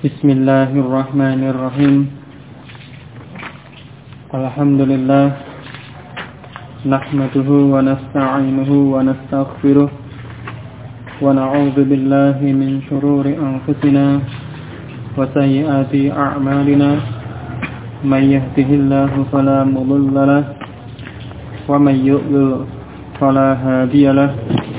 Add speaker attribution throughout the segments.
Speaker 1: Bismillahirrahmanirrahim. Alhamdulillah. Nahmaduhu wa nasta'inuhu wa nastaghfiruh. Wa na'udzu billahi min shururi anfusina wa sayyiati a'malina. May yahdihillahu fala mudilla lahu wa may yudlil fala hadiya lahu.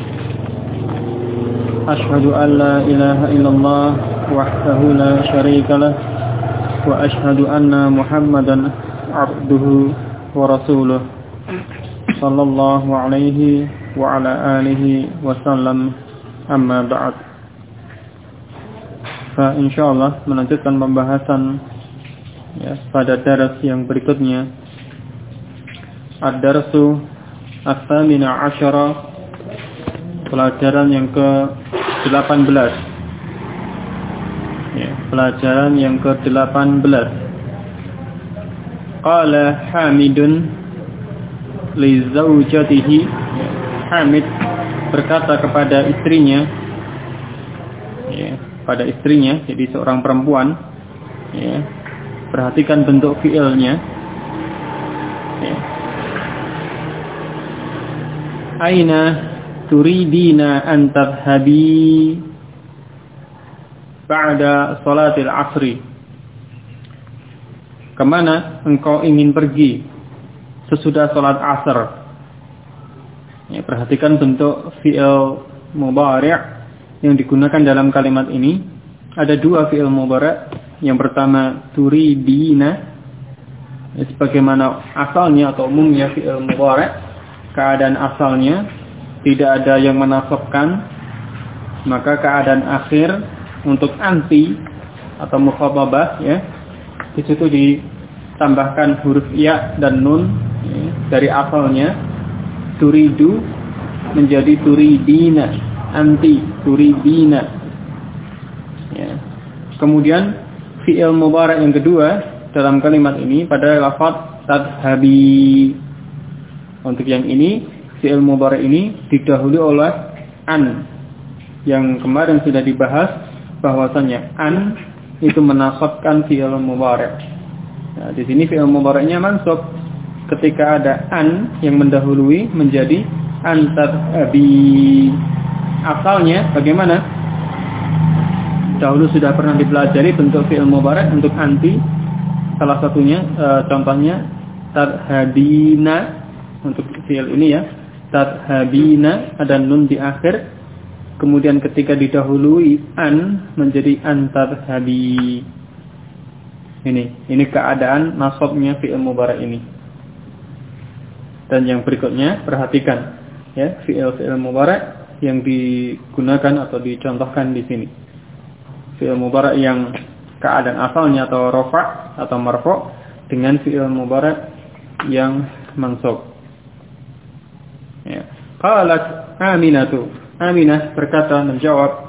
Speaker 1: Ashhadu an la ilaha illallah wahdahu la syarika lah wa ashhadu anna Muhammadan abduhu wa rasuluh sallallahu alaihi wa ala alihi wa sallam, amma ba'd. Insyaallah melanjutkan pembahasan pada daras yang berikutnya, ad-darsu ats-tsamina asyara, pelajaran yang ke-18. Pelajaran yang ke-18. Qala Hamidun li zaujatihi. Hamid berkata kepada istrinya, pada istrinya, jadi seorang perempuan. Perhatikan bentuk fi'ilnya. Aina turidina an tadhhabi ba'da salatil asri. Kemana engkau ingin pergi sesudah salat asar? Perhatikan bentuk fi'il mudhari' yang digunakan dalam kalimat ini. Ada dua fi'il mudhari'. Yang pertama turidina, sebagaimana asalnya atau umumnya fi'il mudhari', keadaan asalnya tidak ada yang menasabkan, maka keadaan akhir untuk anti atau mukhatabah, di situ ditambahkan huruf ya dan nun, dari asalnya turidu menjadi turidina, anti turidina. Kemudian fi'il mudhari' yang kedua dalam kalimat ini pada lafaz tadhhabi. Untuk yang ini, fi'il mudhari' ini didahului oleh an, yang kemarin sudah dibahas bahwasanya an itu menasabkan fi'il mudhari'. Nah, di sini fi'il mudhari'nya mansub ketika ada an yang mendahului menjadi an tadhhabi. Asalnya bagaimana? Dahulu sudah pernah dipelajari bentuk fi'il mudhari' untuk anti. Salah satunya contohnya tadhhabina. Untuk fi'il ini tadhhabina ada nun di akhir. Kemudian ketika didahului an menjadi an tadhhabi. Ini keadaan nasabnya fi'il mudhari' ini. Dan yang berikutnya perhatikan fi'il mudhari' yang digunakan atau dicontohkan di sini. Fi'il mudhari' yang keadaan asalnya atau rafa' atau marfu' dengan fi'il mudhari' yang mansub. Qalat Aminatu. Aminah berkata, menjawab,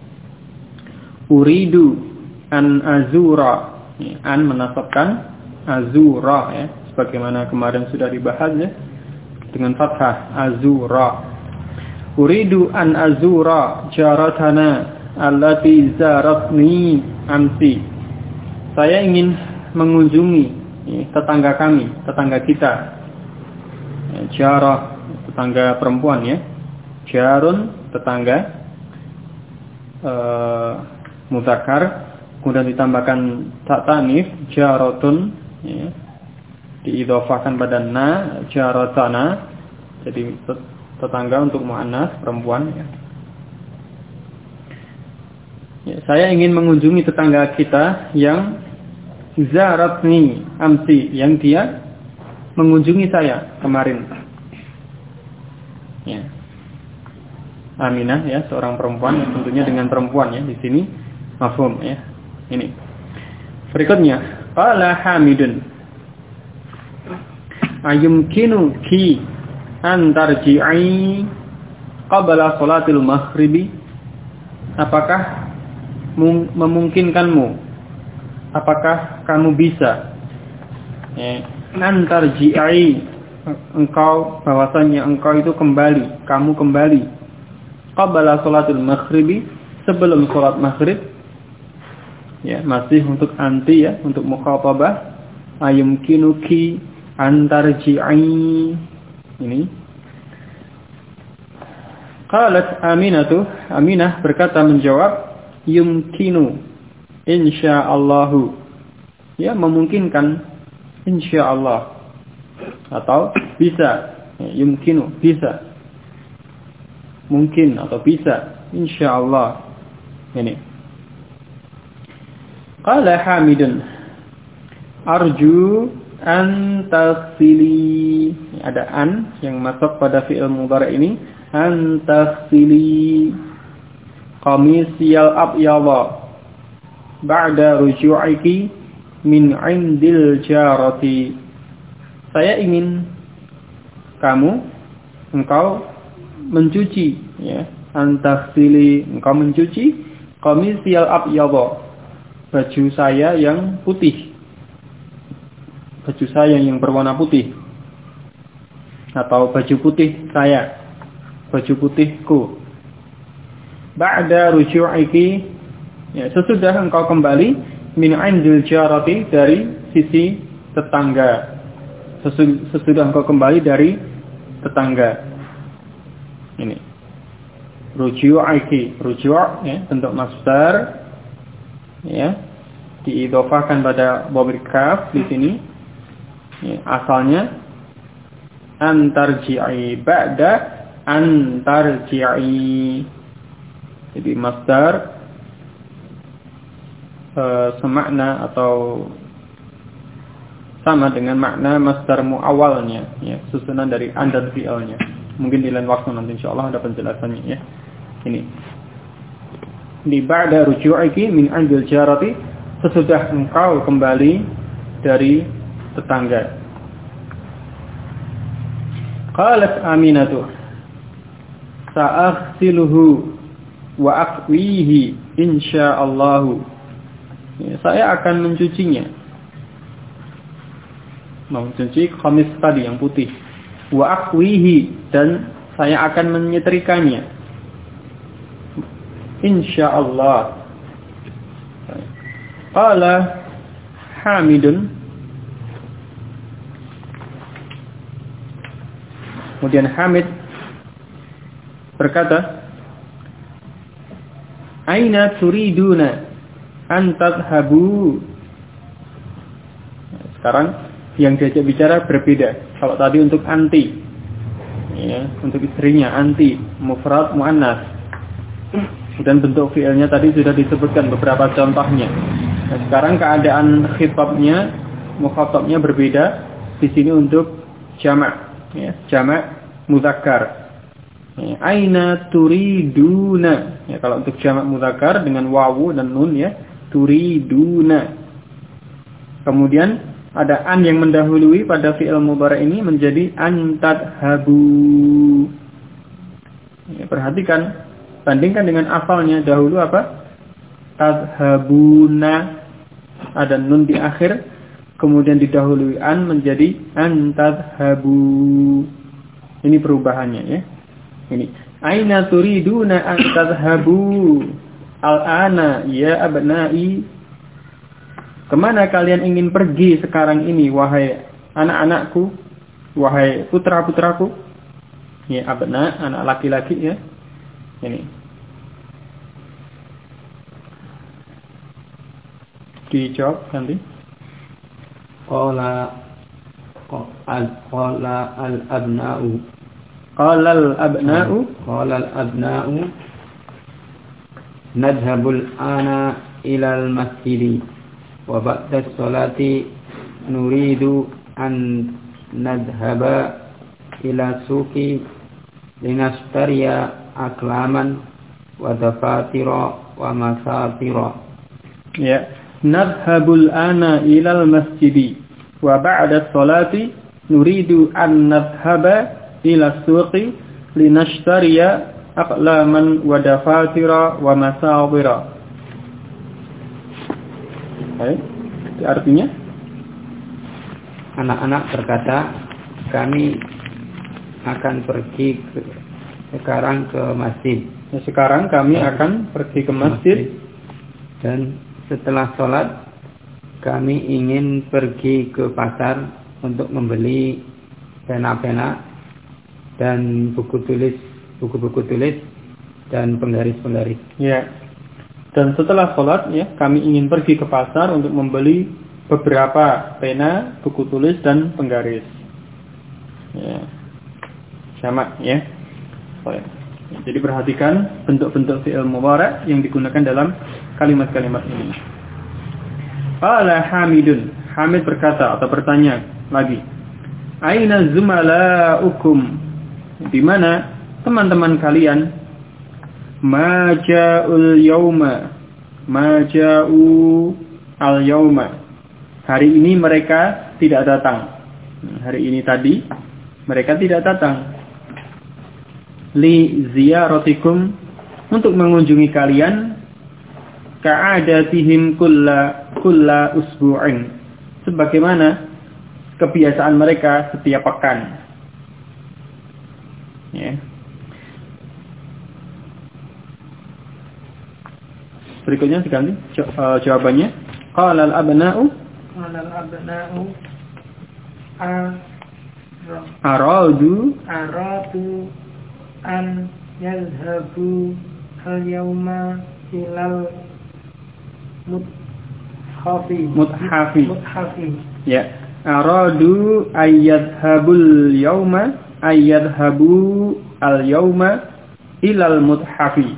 Speaker 1: uridu an azura. An menasabkan azura, sebagaimana kemarin sudah dibahas dengan fathah azura. Uridu an azura jaratana allati zaratni amsi. Saya ingin mengunjungi tetangga kami, tetangga kita. Jarah, tetangga perempuan, jarun, tetangga mudzakkar, kemudian ditambahkan ta ta'nits jaratun, diidhofahkan pada na, jaratana, jadi tetangga untuk muannas perempuan. Saya ingin mengunjungi tetangga kita yang zaratni amsi, yang dia mengunjungi saya kemarin. Aminah, seorang perempuan, tentunya dengan perempuan di sini mafhum, Ini. Berikutnya, qala Hamidun. Ayumkinuki an tarji'i qabla salatil maghribi. Apakah memungkinkanmu? Apakah kamu bisa an tarji'i, engkau, bahwasanya engkau itu kembali, kamu kembali qabla salatil maghribi, sebelum salat maghrib, Ya, masih untuk anti ya, untuk mukhatabah. Ayumkinuki antarji'i. Ini. Qalat Aminah berkata menjawab, yumkinu insyaallahu. Ya, memungkinkan insyaallah. Atau bisa. Ya, yumkinu, bisa. Mungkin atau bisa insyaallah. Ini. Qala Hamidun arju an taghsili. Ada an yang masuk pada fi'il mudhari ini. An taghsili qamisiyal abyadha ba'da ruju'iki min 'indil jarati. Saya ingin engkau mencuci ya. An taghsili, engkau mencuci qamisiyal abyadha, baju saya yang putih. Baju saya yang berwarna putih. Atau baju putih saya. Baju putihku. Ba'da ruju'iki, ya, sesudah engkau kembali min 'indil jarati, dari sisi tetangga. Sesudah engkau kembali dari tetangga. Ini. Ruju'iki, ruju' ya, bentuk masdar. Ya, diidhofahkan pada dhamir kaf di sini. Ya, asalnya antarji'i, ba'da antarji'i. Jadi masdar semakna atau sama dengan makna masdar muawalnya, ya, susunan dari an dan fi'ilnya. Mungkin di lain waktu nanti insyaallah ada penjelasannya ya. Ini. Di ba'da ruju'iki min 'indil jarati, sesudah engkau kembali dari tetangga. Qalat Aminatu sa'aghsiluhu wa aqwihi insyaallah. Ya, saya akan mencucinya. Mencuci qamis tadi yang putih. Wa aqwihi, dan saya akan menyetrikanya. Insyaallah. Qala Hamidun. Kemudian Hamid berkata, aina turiduna an tadhhabu. Sekarang yang diajak bicara berbeda. Kalau tadi untuk anti, ya, untuk istrinya anti, mufrad muannas. Dan bentuk fi'ilnya tadi sudah disebutkan beberapa contohnya. Nah, sekarang keadaan khitabnya, mukhatabnya berbeda. Di sini untuk jamak, ya, jamak mudzakkar. Ya, aina turiduna. Ya, kalau untuk jamak mudzakkar dengan wawu dan nun ya, turiduna. Kemudian ada an yang mendahului pada fi'il mudhari ini menjadi an tadhhabu. Ya, perhatikan, bandingkan dengan asalnya dahulu apa? Tadhhabuna, ada nun di akhir, kemudian didahului an menjadi an tadhhabu. Ini perubahannya ya. Ini aina turiduna an tadhhabu al-ana ya abna'i. Kemana kalian ingin pergi sekarang ini wahai anak-anakku, wahai putra-putraku? Ya, abna, anak laki-laki ya. Ini. Dijawab nanti.
Speaker 2: Qala al-abna'u.
Speaker 1: Qala al-abna'u.
Speaker 2: Qala al-abna'u nadhhabul ana ila al-masjid wa ba'da as-salati nuridu an nadhhaba ila suqi linashtariya aklaman wa dafatira wa masatira.
Speaker 1: Ya, nadhhabul ana ila al-masjid wa ba'da as-salati nuridu an nadhhaba ila suqi linashtariya aqlaman wa dafatira wa masawira. Baik, artinya
Speaker 2: anak-anak berkata, kami akan pergi sekarang ke masjid.
Speaker 1: Ya, sekarang kami akan pergi ke masjid
Speaker 2: dan setelah sholat kami ingin pergi ke pasar untuk membeli pena-pena dan buku-buku tulis dan penggaris-penggaris.
Speaker 1: Ya. Dan setelah sholat ya, kami ingin pergi ke pasar untuk membeli beberapa pena, buku tulis dan penggaris. Ya. Sama ya. Jadi perhatikan bentuk-bentuk fi'il mudhari' yang digunakan dalam kalimat-kalimat ini. Qala Hamidun. Hamid berkata atau bertanya lagi. Aina zumala'ukum? Di mana teman-teman kalian? Ma ja'ul yauma. Ma ja'u al-yauma. Hari ini mereka tidak datang. Hari ini tadi mereka tidak datang. Li ziyaratikum, untuk mengunjungi kalian, ka'adatihim kulla usbu'in, sebagaimana kebiasaan mereka setiap pekan. Ya. Berikutnya diganti jawabannya. Qala al-abna'u aradu
Speaker 3: an yazhabu al-yawma ilal muthafi.
Speaker 1: Ya, aradu ayyadhabul yawma ayyadhabu al-yawma ilal muthafi.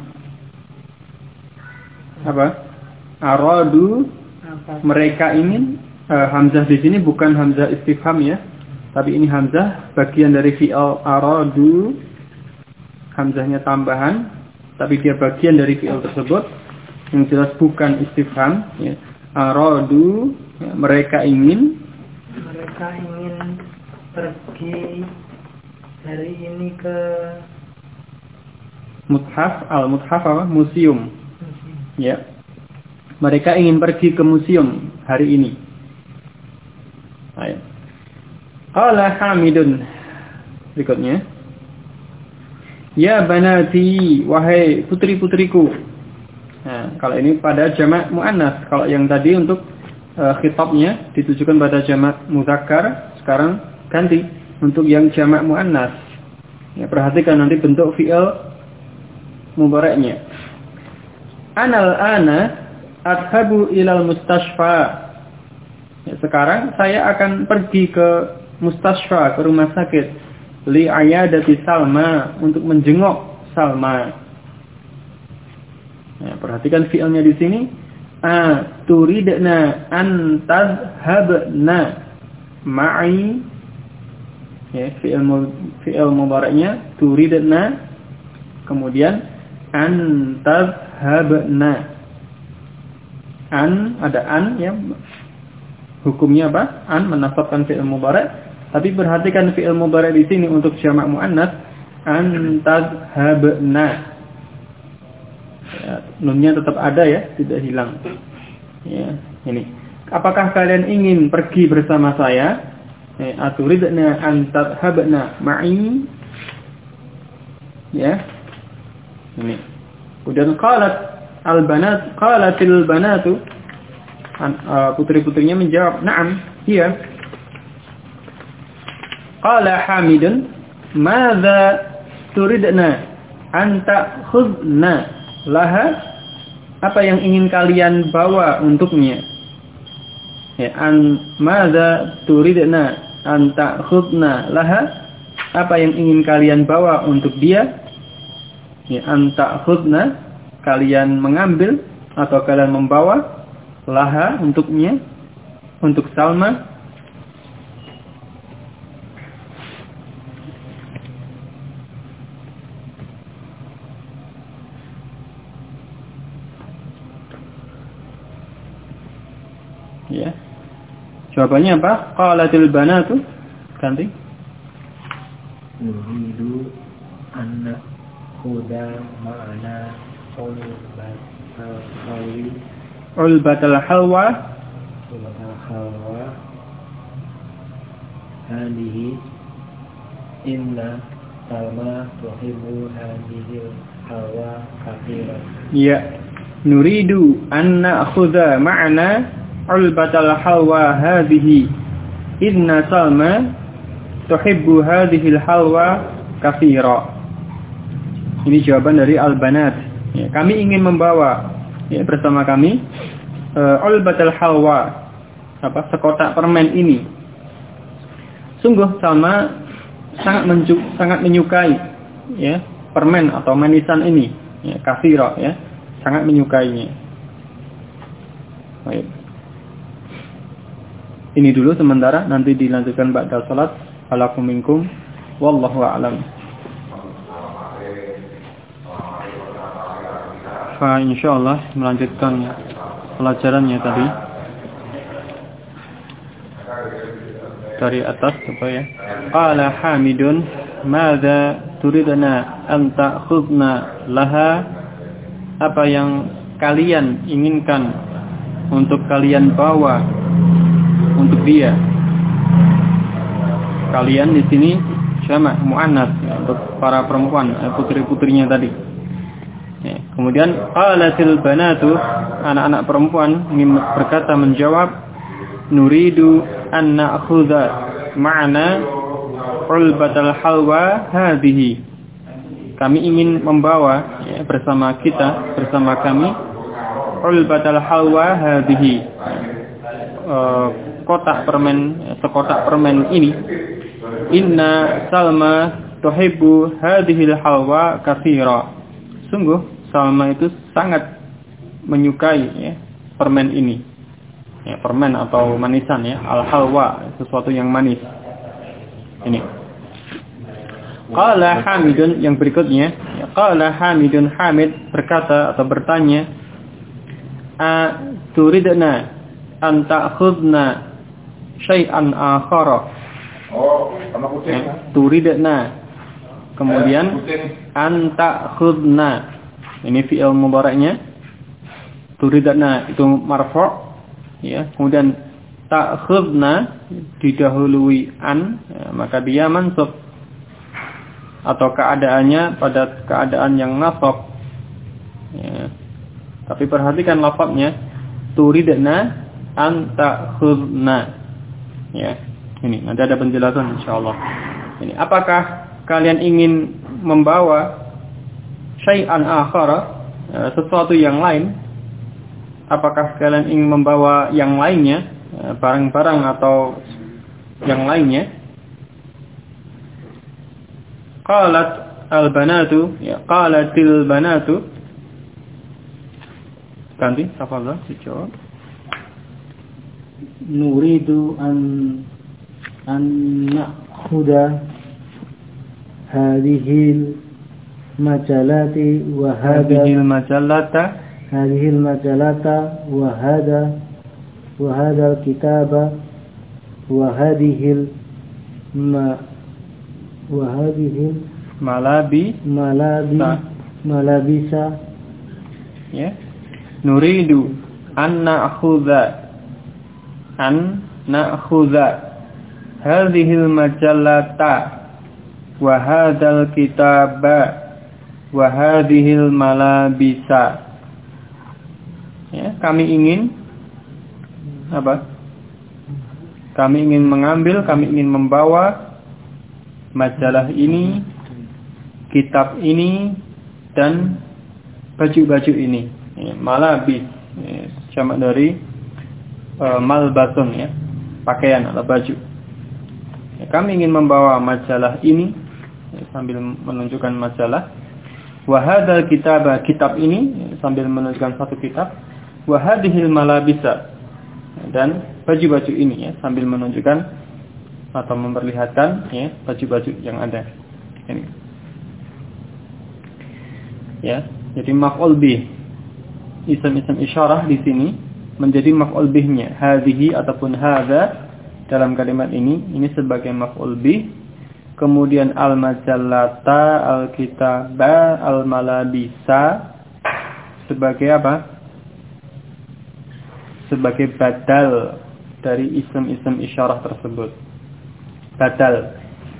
Speaker 1: Apa? Aradu, mereka ingin. Hamzah di sini bukan hamzah istifham ya, tapi ini hamzah bagian dari fi'il aradu. Hamzahnya tambahan, tapi dia bagian dari fi'il tersebut, yang jelas bukan istifham ya. Aradu, ya, mereka ingin
Speaker 3: pergi hari ini ke
Speaker 1: mushaf. Al-mushaf apa? Museum. Ya. Mereka ingin pergi ke museum hari ini. Ayo. Qala Hamidun. Berikutnya. Ya banati, wahai putri-putriku. Nah, kalau ini pada jamak muannas. Kalau yang tadi untuk khitabnya ditujukan pada jamak muzakkar, sekarang ganti untuk yang jamak muannas. Ya, perhatikan nanti bentuk fi'il mudhari'nya. Anal ana adhabu ilal mustashfa. Ya, sekarang saya akan pergi ke mustashfa, ke rumah sakit. Li ayadati Salma, untuk menjenguk Salma. Ya, perhatikan fi'ilnya di sini. Turidna an tadhhabna ma'i. Ya, fi'il mudhari'nya turidna, kemudian an tadhhabna. An, ada an ya. Hukumnya apa? An menasabkan fi'il mudhari'. Tapi perhatikan fi'il mudhari' di sini untuk jamak muannas, an tadhhabna. Ya, nunnya tetap ada ya, tidak hilang. Ya, ini. Apakah kalian ingin pergi bersama saya? Aturidna an tadhhabna ma'i. Ya. Ini. Kemudian qalatil banatu, putri-putrinya menjawab, "Na'am, iya." Qala Hamidun, "Madza turidna an ta'khudna laha?" Apa yang ingin kalian bawa untuknya? Ya, madza turidna an ta'khudna laha? Apa yang ingin kalian bawa untuk dia? Ya, an ta'khudna, kalian mengambil atau kalian membawa, laha, untuknya, untuk Salma. Ya. Jawabannya apa? Qalatil banatu. Ganti.
Speaker 3: Nuridu anna khuda ma'ana
Speaker 1: ulbatal halwa
Speaker 3: hadihi inna Salma tuhibbu hadihi halwa kathiran.
Speaker 1: Ya. nuridu an na'khudha ma'ana ulbatal halwa hadhihi inna Salma tuhibbu hadhihi halwa katsira. Ini jawaban dari al-banat. Ya, kami ingin membawa bersama kami ulbatal halwa, sekotak permen ini. Sungguh Salma sangat menyukai permen atau manisan ini, katsira, sangat menyukainya. Baik. Ini dulu sementara, nanti dilanjutkan ba'da salat. Alakum minkum wallahu a'lam. Insyaallah melanjutkan pelajarannya tadi dari atas supaya qala Hamidun madza turidna an ta'khudna laha, apa yang kalian inginkan untuk kalian bawa untuk dia. Kalian di sini jamak muannats untuk para perempuan, putri-putrinya tadi. Kemudian qalatil banatu, anak-anak perempuan ini berkata menjawab, nuridu an na'khudha ma'ana ulbatal halwa hadhihi. Kami ingin membawa bersama kami ulbatal halwa hadhihi, sekotak permen ini. Inna Salma tuhibbu hadhil halwa katsira. Sungguh Salma itu sangat menyukai permen ini. Permen atau manisan al-halwa, sesuatu yang manis. Ini. Qala Hamidun, yang berikutnya, qala Hamidun, Hamid berkata atau bertanya, turidna an ta'khudna syai'an akhara. Turidna, kemudian an ta'khudna, ini fi'il mudhari'nya. Turidna itu marfu', kemudian ta'khudna didahului an, maka dia mansub atau keadaannya pada keadaan yang nasab. Tapi perhatikan lafadznya, turidna an ta'khudna. Ini nanti ada penjelasan insyaallah. Ini apakah kalian ingin membawa syai'an akhara, sesuatu yang lain? Apakah kalian ingin membawa yang lainnya, barang-barang atau yang lainnya? Qalat al-banatu, qalatil banatu. Ganti, tafadhal dijawab.
Speaker 3: Nuridu an na'khudha hadhil majalati wa hadhil majalata wa hadha kitaba wa hadhil malabisa.
Speaker 1: Nuridu an na'khudha hadhil majalata wa hadzal kitaba wa hadhil malabisa. Kami ingin apa? Kami ingin mengambil, kami ingin membawa majalah ini, kitab ini, dan baju-baju ini. Malabis, jamak dari malbasun, pakaian atau baju. Kami ingin membawa majalah ini, sambil menunjukkan majalah. Wahadal kitab ini, sambil menunjukkan satu kitab. Wahadihil malabisa, dan baju-baju ini, sambil menunjukkan atau memperlihatkan baju-baju yang ada. Ini. Jadi maf'ul bih, isim-isim isyarah di sini menjadi maf'ul bihnya. Hadhihi ataupun hadza dalam kalimat ini sebagai maf'ul bih. Kemudian al-majallata, al-kitaba, al-malabisa sebagai apa? Sebagai badal dari isim-isim isyarah tersebut. Badal.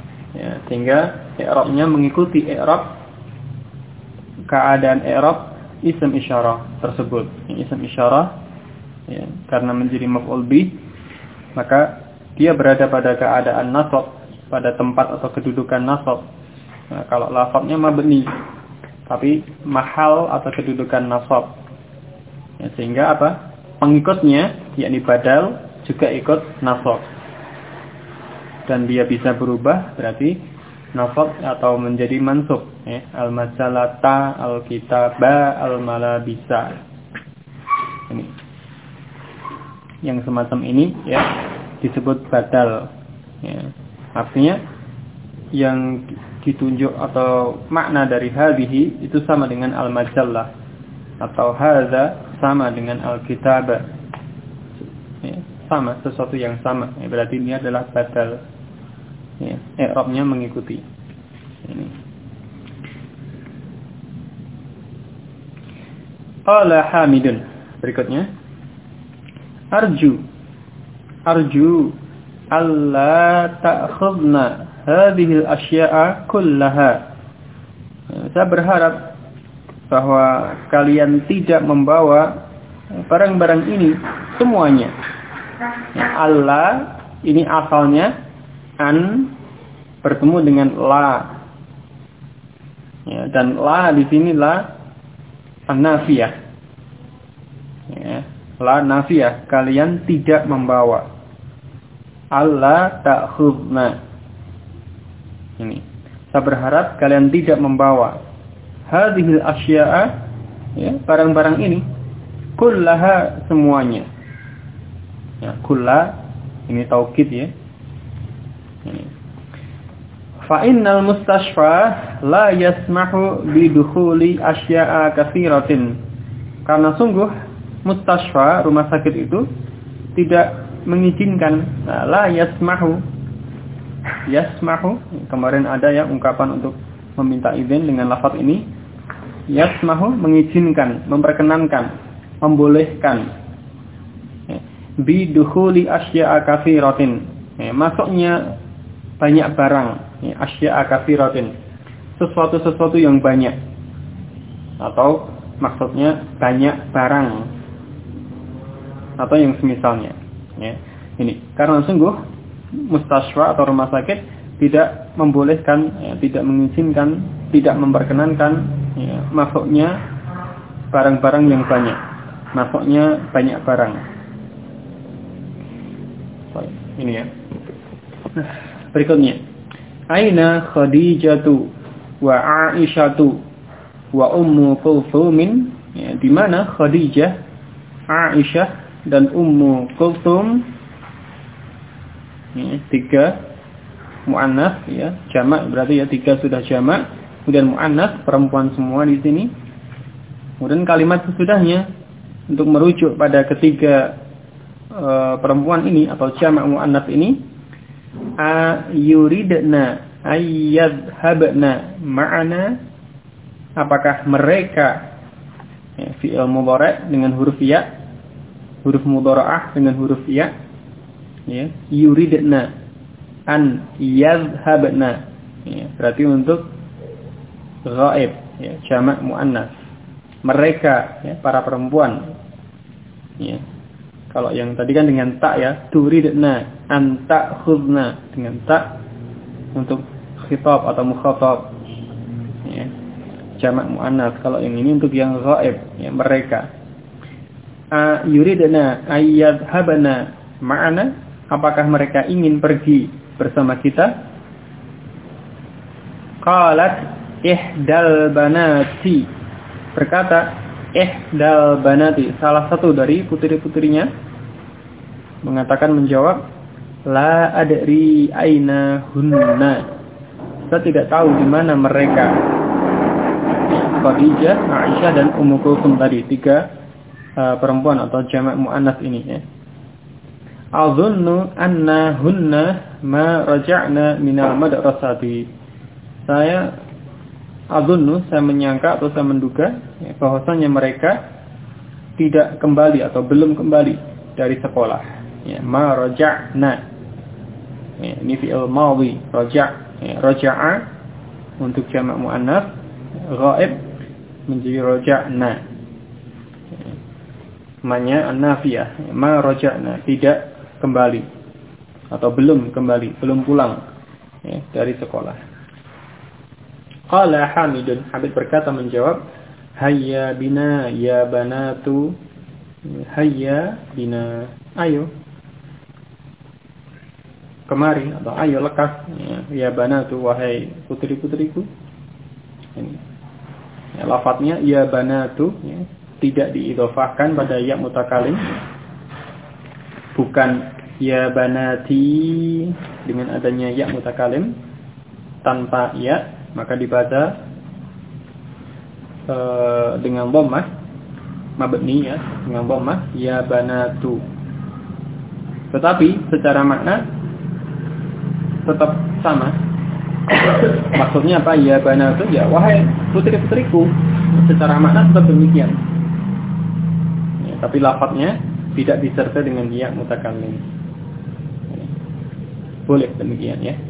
Speaker 1: Sehingga i'rabnya mengikuti i'rab, keadaan i'rab isim isyarah tersebut. Isim isyarah ya, karena menjadi maf'ul bih, maka dia berada pada keadaan nasab, pada tempat atau kedudukan nasab. Nah, kalau lafadznya mabni, tapi mahal atau kedudukan nasab. Ya, sehingga apa? Pengikutnya, yakni badal, juga ikut nasab. Dan dia bisa berubah, berarti nasab atau menjadi mansub. Ya. Al-majalata, al-kitaba, al-malabisa. Ini. Yang semacam ini ya disebut badal. Ya. Artinya yang ditunjuk atau makna dari hadhihi itu sama dengan al-majallah, atau hadza sama dengan al-kitaba. Ya, sama, sesuatu yang sama. Ya, berarti ini adalah badal. Ya, i'rabnya mengikuti. Ini. Qala Hamidun. Berikutnya. Arju alla ta'khudna hadhihi al-asya'a kullaha. Saya berharap bahwa kalian tidak membawa barang-barang ini semuanya. Ya, Allah ini asalnya an bertemu dengan la. Ya, dan la di sini la an-nafiyah. Ya, la nafiyah, kalian tidak membawa. Allah ta'khudna. Ini. Saya berharap kalian tidak membawa hadhil asya'a, ya, barang-barang ini kullaha, semuanya. Ya, kulla ini taukid ya. Ini. Fa innal mustashfa la yasmahu bidukhuli asya'a katsiratin. Karena sungguh mustashfa, rumah sakit itu tidak mengizinkan, la yasmahu. Yasmahu, kemarin ada ya ungkapan untuk meminta izin dengan lafaz ini. Yasmahu, mengizinkan, memperkenankan, membolehkan. Bidukhuli asya'a katsiratin. Masuknya banyak barang, asya'a katsiratin. Sesuatu-sesuatu yang banyak. Atau maksudnya banyak barang. Atau yang semisalnya. Ya, ini karena sungguh mustasfa atau rumah sakit tidak membolehkan, ya, tidak mengizinkan, tidak memperkenankan, ya, masuknya barang-barang yang banyak, masuknya banyak barang. So, ini ya. Berikutnya, aina Khadijatu wa Aisyatu wa Ummu Kulthumin. Ya, di mana Khadijah, Aisyah dan Ummu Kulthum, ya, 3 muannas ya, jamak berarti ya 3 sudah jamak, kemudian muannas perempuan semua di sini. Kemudian kalimat sesudahnya untuk merujuk pada ketiga perempuan ini atau jamak muannas ini, ayuridna ayyadhabna ma'ana, apakah mereka, ya, fi'il mudhari' dengan huruf ya, huruf mudhara'ah dengan huruf ya, ya, yuridna an yadhhabna, ya, berarti untuk ghaib, ya, jamak muannas, mereka, ya, para perempuan, ya. Kalau yang tadi kan dengan tak ya, turidna an ta'khudna dengan tak untuk khitab atau mukhatab, ya, jamak muannas. Kalau yang ini untuk yang ghaib, ya, mereka. Yuridna ayyadhabna ma'ana, apakah mereka ingin pergi bersama kita? Qalat ihdal banati, berkata ihdal banati, salah satu dari putri-putrinya mengatakan, menjawab, la adri aina hunna, saya tidak tahu di mana mereka. Khadijah, Aisyah dan Ummu Kulthum tadi, 3 perempuan atau jamak muannas ini ya. Azunnu anna hunna ma raja'na minal madrasati. Saya menyangka atau saya menduga, ya, bahwasanya mereka tidak kembali atau belum kembali dari sekolah. Ya, ma raja'na. Ya, ini fi'il madhi, raja', ya, raja'a untuk jamak muannas, ghaib menjadi raja'na. Ma-nya an-nafiyah, ma raja'na, tidak kembali atau belum kembali, belum pulang ya, dari sekolah. Qala Hamidun, Hamid berkata menjawab, hayya bina ya banatu, hayya bina, ayo kemari atau ayo lekas ya banatu, wahai putri-putriku. Ini ya, lafadznya ya banatu ya, tidak diidhofahkan pada ya mutakalim, bukan ya banati dengan adanya ya mutakalim tanpa ya, maka dibaca dengan dhammah mabni ya, dengan dhammah ya banatu. Tetapi secara makna tetap sama. Maksudnya apa? Ya banatu, ya wahai putri-putriku. Secara makna tetap demikian. Ya, tapi lafadznya tidak disertai dengan ya mutakallim. Boleh demikian ya.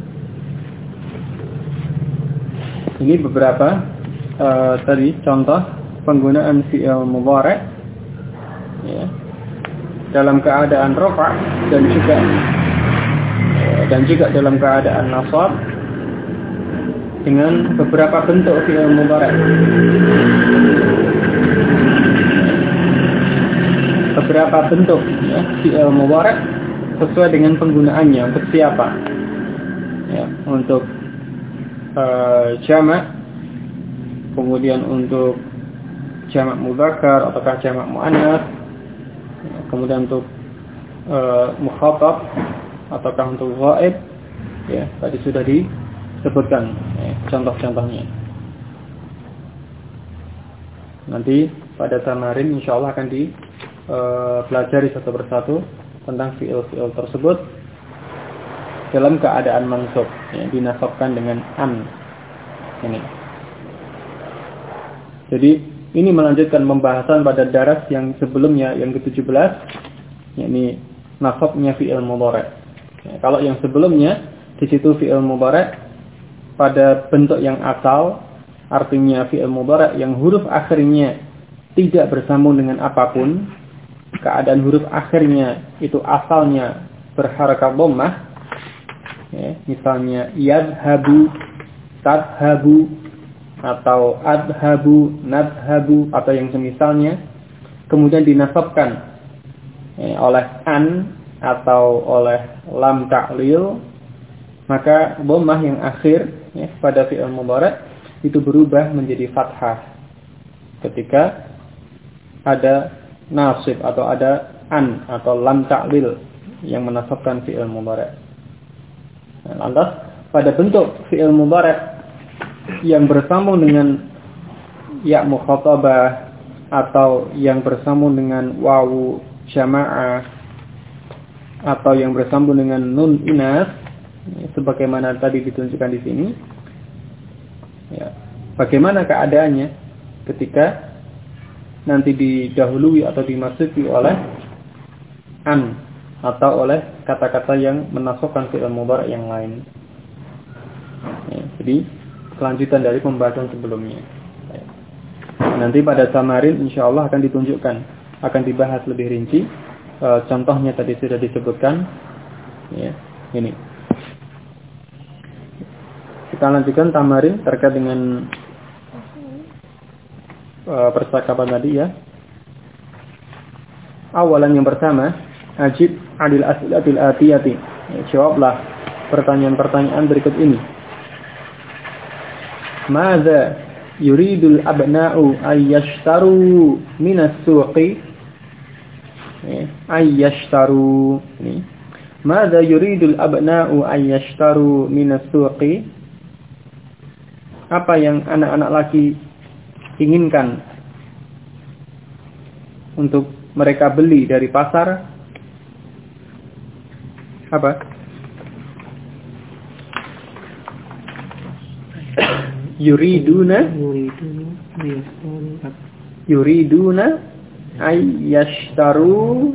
Speaker 1: Ini beberapa tadi contoh penggunaan fi'il mudhari' ya, dalam keadaan rafa' dan juga dalam keadaan nasab dengan beberapa bentuk fi'il mudhari'. Beberapa bentuk ya, fi'il mudhari' sesuai dengan penggunaannya untuk siapa? Ya, untuk jamak, kemudian untuk jamak mudzakkar ataukah jamak muannats, kemudian untuk mukhatab ataukah untuk ghaib. Ya, tadi sudah disebutkan ya, contoh-contohnya. Nanti pada tamarin insyaallah akan dipelajari satu persatu tentang fi'il-fi'il tersebut dalam keadaan mansub ya, dinasabkan dengan an. Ini. Jadi ini melanjutkan pembahasan pada daras yang sebelumnya, yang ke-17, yakni nasabnya fi'il mudhari'. Ya, kalau yang sebelumnya di situ fi'il mudhari' pada bentuk yang asal, artinya fi'il mudhari' yang huruf akhirnya tidak bersambung dengan apapun, keadaan huruf akhirnya itu asalnya berharakat dhammah. Ya, misalnya yadhabu, tadhabu, atau adhabu, nadhabu, atau yang semisalnya, kemudian dinasabkan oleh an atau oleh lam ta'lil, maka dhammah yang akhir ya, pada fi'il mudhari' itu berubah menjadi fathah ketika ada nasib atau ada an atau lam ta'lil yang menasabkan fi'il mudhari'. Lantas pada bentuk fi'il mudhari' yang bersambung dengan ya mukhatabah atau yang bersambung dengan wawu jama'ah atau yang bersambung dengan nun inas sebagaimana tadi ditunjukkan di sini. Ya, bagaimana keadaannya ketika nanti didahului atau dimasuki oleh an atau oleh kata-kata yang menasabkan fi'il mudhari' yang lain. Ya, jadi kelanjutan dari pembahasan sebelumnya. Ya. Nanti pada samarin insyaallah akan ditunjukkan, akan dibahas lebih rinci. Contohnya tadi sudah disebutkan. Ya, ini. Kita lanjutkan tamarin terkait dengan percakapan tadi ya. Awalan yang pertama, ajib adil as'ilatil atiyati. Ya, jawablah pertanyaan-pertanyaan berikut ini. Madza yuridul abna'u ayyashtaru minas suqi? Ayyashtaru ini. Madza yuridul abna'u ayyashtaru minas suqi? Apa yang anak-anak laki inginkan untuk mereka beli dari pasar? Apa? Yuriduna ay yashtaru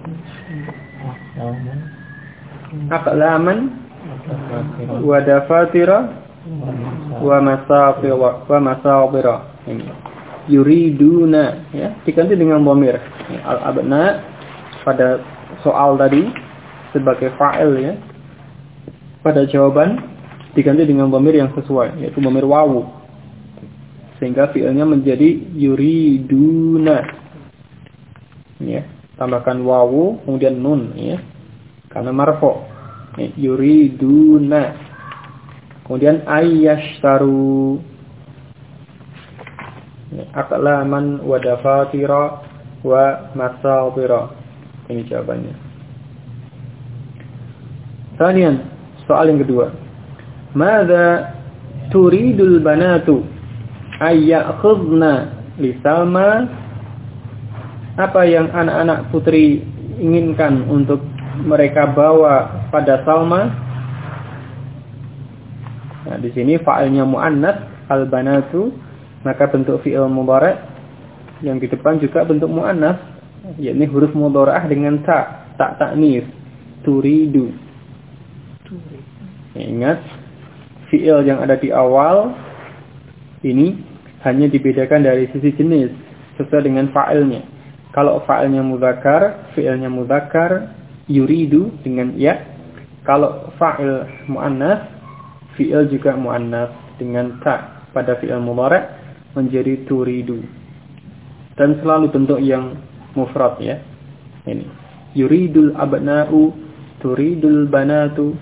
Speaker 1: aqlaman wa dafatira wa masabira. Ini yuriduna, ya, diganti dengan dhamir. Al-abna pada soal tadi sebagai fa'il, ya. Pada jawaban diganti dengan dhamir yang sesuai, yaitu dhamir wawu. Sehingga fi'ilnya menjadi yuriduna. Ya, tambahkan wawu kemudian nun, ya. Karena marfu'. Ya, yuriduna. Kemudian ayyashtaru aqlaman wa dafatira wa masawira. Ini jawabannya. Kemudian soal yang kedua. Madza turidul banatu ayyakhudna li Salma? Apa yang anak-anak putri inginkan untuk mereka bawa pada Salma? Nah, di sini fa'ilnya muannats al-banatu, maka bentuk fi'il mudhari' yang di depan juga bentuk muannats, yakni huruf mudhari'ah dengan ta, tak ta'nits, turidu. Ingat, fi'il yang ada di awal ini hanya dibedakan dari sisi jenis sesuai dengan fa'ilnya. Kalau fa'ilnya mudzakkar, fi'ilnya mudzakkar, yuridu dengan ya. Kalau fa'il muannats, fi'il juga muannats dengan ta pada fi'il mudhari' menjadi turidu. Dan selalu bentuk yang mufrad, ya. Ini yuridul abna'u, turidul banatu.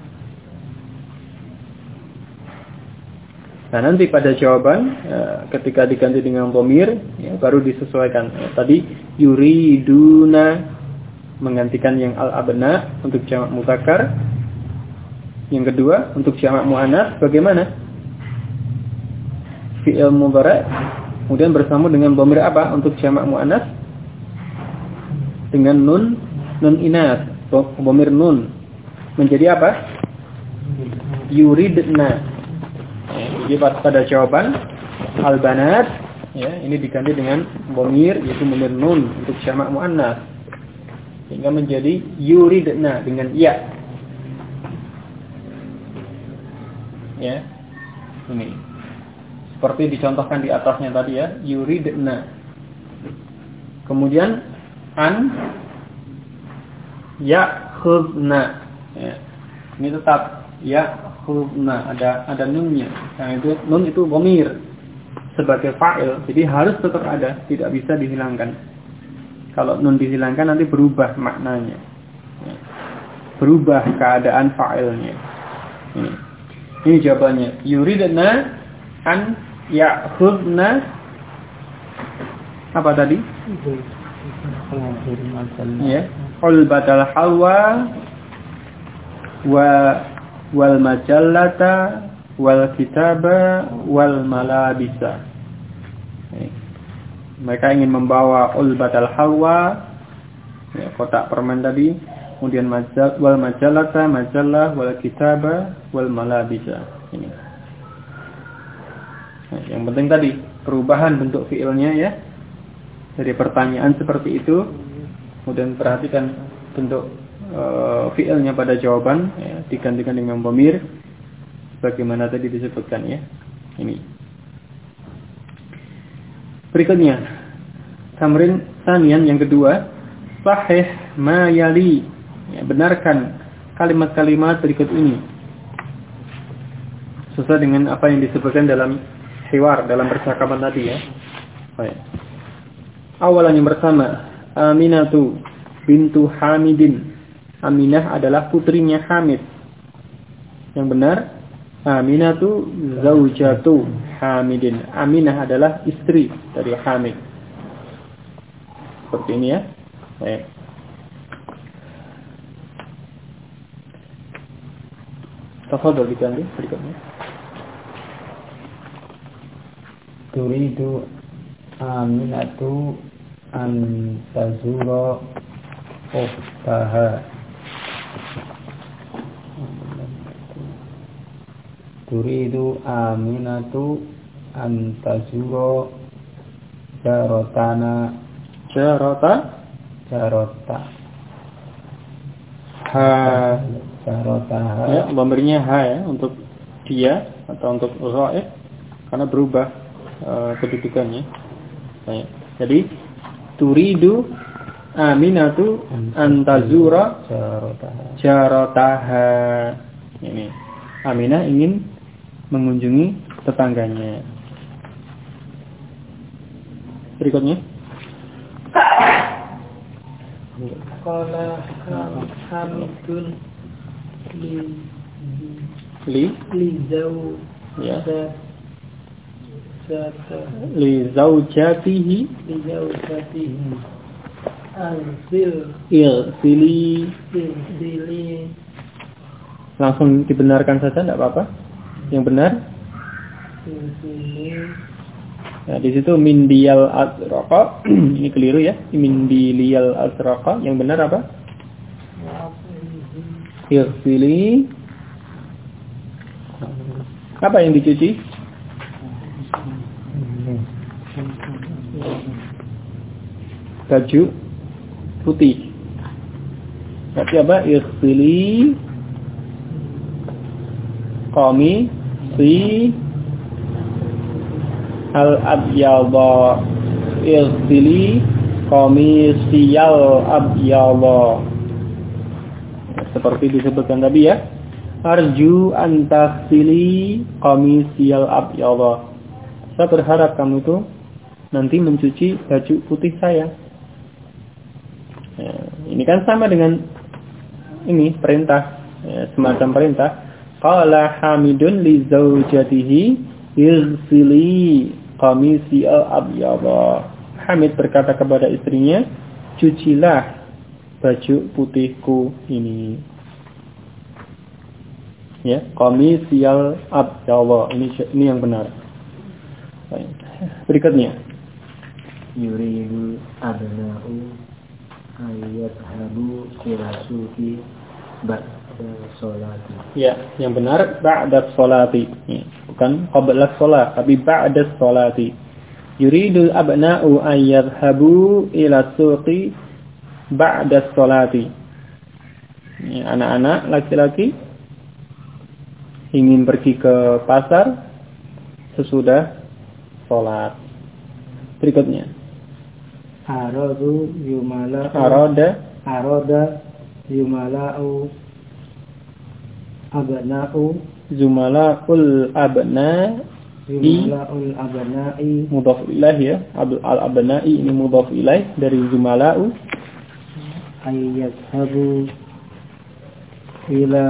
Speaker 1: Nah, nanti pada jawaban ketika diganti dengan dhamir, ya, baru disesuaikan. Tadi yuriduna menggantikan yang al-abna untuk jamak mudzakkar. Yang kedua untuk jamak muannats bagaimana? Fi'il mudhari' kemudian bersama dengan dhamir apa untuk jamak muannats? Dengan nun inaats, dhamir nun menjadi apa? Yuridna. Jadi pada jawaban al-banat, ya, ini diganti dengan dhamir yaitu dhamir nun untuk jamak muannats. Sehingga menjadi yuridna dengan ya. Ya. Ini seperti dicontohkan di atasnya tadi, ya, yuridna. Kemudian an ya'khudna. Ya. Ini tetap ya'khudna, ada nunnya. Nah, itu nun itu dhamir sebagai fa'il, jadi harus tetap ada, tidak bisa dihilangkan. Kalau nun dihilangkan nanti berubah maknanya. Ya. Berubah keadaan fa'ilnya. Ini jawabannya. Yuridna an ya'khudna apa tadi? Ya, ulbatal halwa wal majallata wal kitaba wal malabisa. Mereka ingin membawa ulbatal halwa, ya, kotak permen tadi, kemudian wal majallata, majallah, wal kitaba wal malabisa. Ini. Nah, yang penting tadi perubahan bentuk fiilnya, ya, dari pertanyaan seperti itu, kemudian perhatikan bentuk fiilnya pada jawaban, ya, digantikan dengan dhamir bagaimana tadi disebutkan, ya. Ini. Berikutnya tamrin tsaniyan yang kedua, sahih ma yali, ya, benarkan kalimat-kalimat berikut ini sesuai dengan apa yang disebutkan dalam hiwar, dalam percakapan tadi, ya. Baik. Awalan yang pertama, Aminatu bintu Hamidin. Aminah adalah putrinya Hamid. Yang benar, Aminatu zaujatu Hamidin. Aminah adalah istri dari Hamid. Seperti ini, ya. Baik. Tafadhol diganti berikutnya.
Speaker 2: Turidu Aminatu an tazura ukhtaha. Turidu Aminatu an tazura jarotana. Jarota ha, jarotaha,
Speaker 1: ya, dhamirnya ha, ya, untuk dia atau untuk ghaib karena berubah kedudukannya. Baik. Jadi turidu Aminatu antazura jarataha. Ini Aminah ingin mengunjungi tetangganya. Berikutnya.
Speaker 2: Qala Hamidun li zau
Speaker 1: ya. Li zaujatihi Irsili. Langsung dibenarkan saja, tidak apa-apa. Yang benar. Nah, di situ mindiyal asraqa. Ini keliru ya. Mindiyal asraqa. Yang benar apa? Irsili. Apa yang dicuci? Baju putih. Berarti apa? Irsili qamisi al-abyadha. Irsili qamisiyal abyadha. Seperti disebutkan tadi ya. Arju antaghsili qamisiyal abyadha. Saya berharap kamu itu nanti mencuci baju putih saya. Ya, ini kan sama dengan ini perintah, ya, semacam perintah. Qala Hamidun li zaujatihi ighsili qamisi al-abyadha. Hamid berkata kepada istrinya, cucilah baju putihku ini. Ya, qamisi al-abyadha. Ini yang benar. Baik. Berikutnya.
Speaker 3: Yuridu abna'u ayyadhabu ila suqi ba'da sholati.
Speaker 1: Ya, yang benar ba'da sholati. Ya, bukan qabla sholat, tapi ba'da sholati. Yuridu abna'u ayyadhabu ila suqi ba'da sholati. Ya, anak-anak laki-laki ingin pergi ke pasar sesudah sholat. Berikutnya. Arada yumala'u abna'u zumala'ul abna'i mudhaf ilaih ya. Al-abna'i ini mudhaf ilaih dari zumala'u.
Speaker 3: Ayyadhabu ila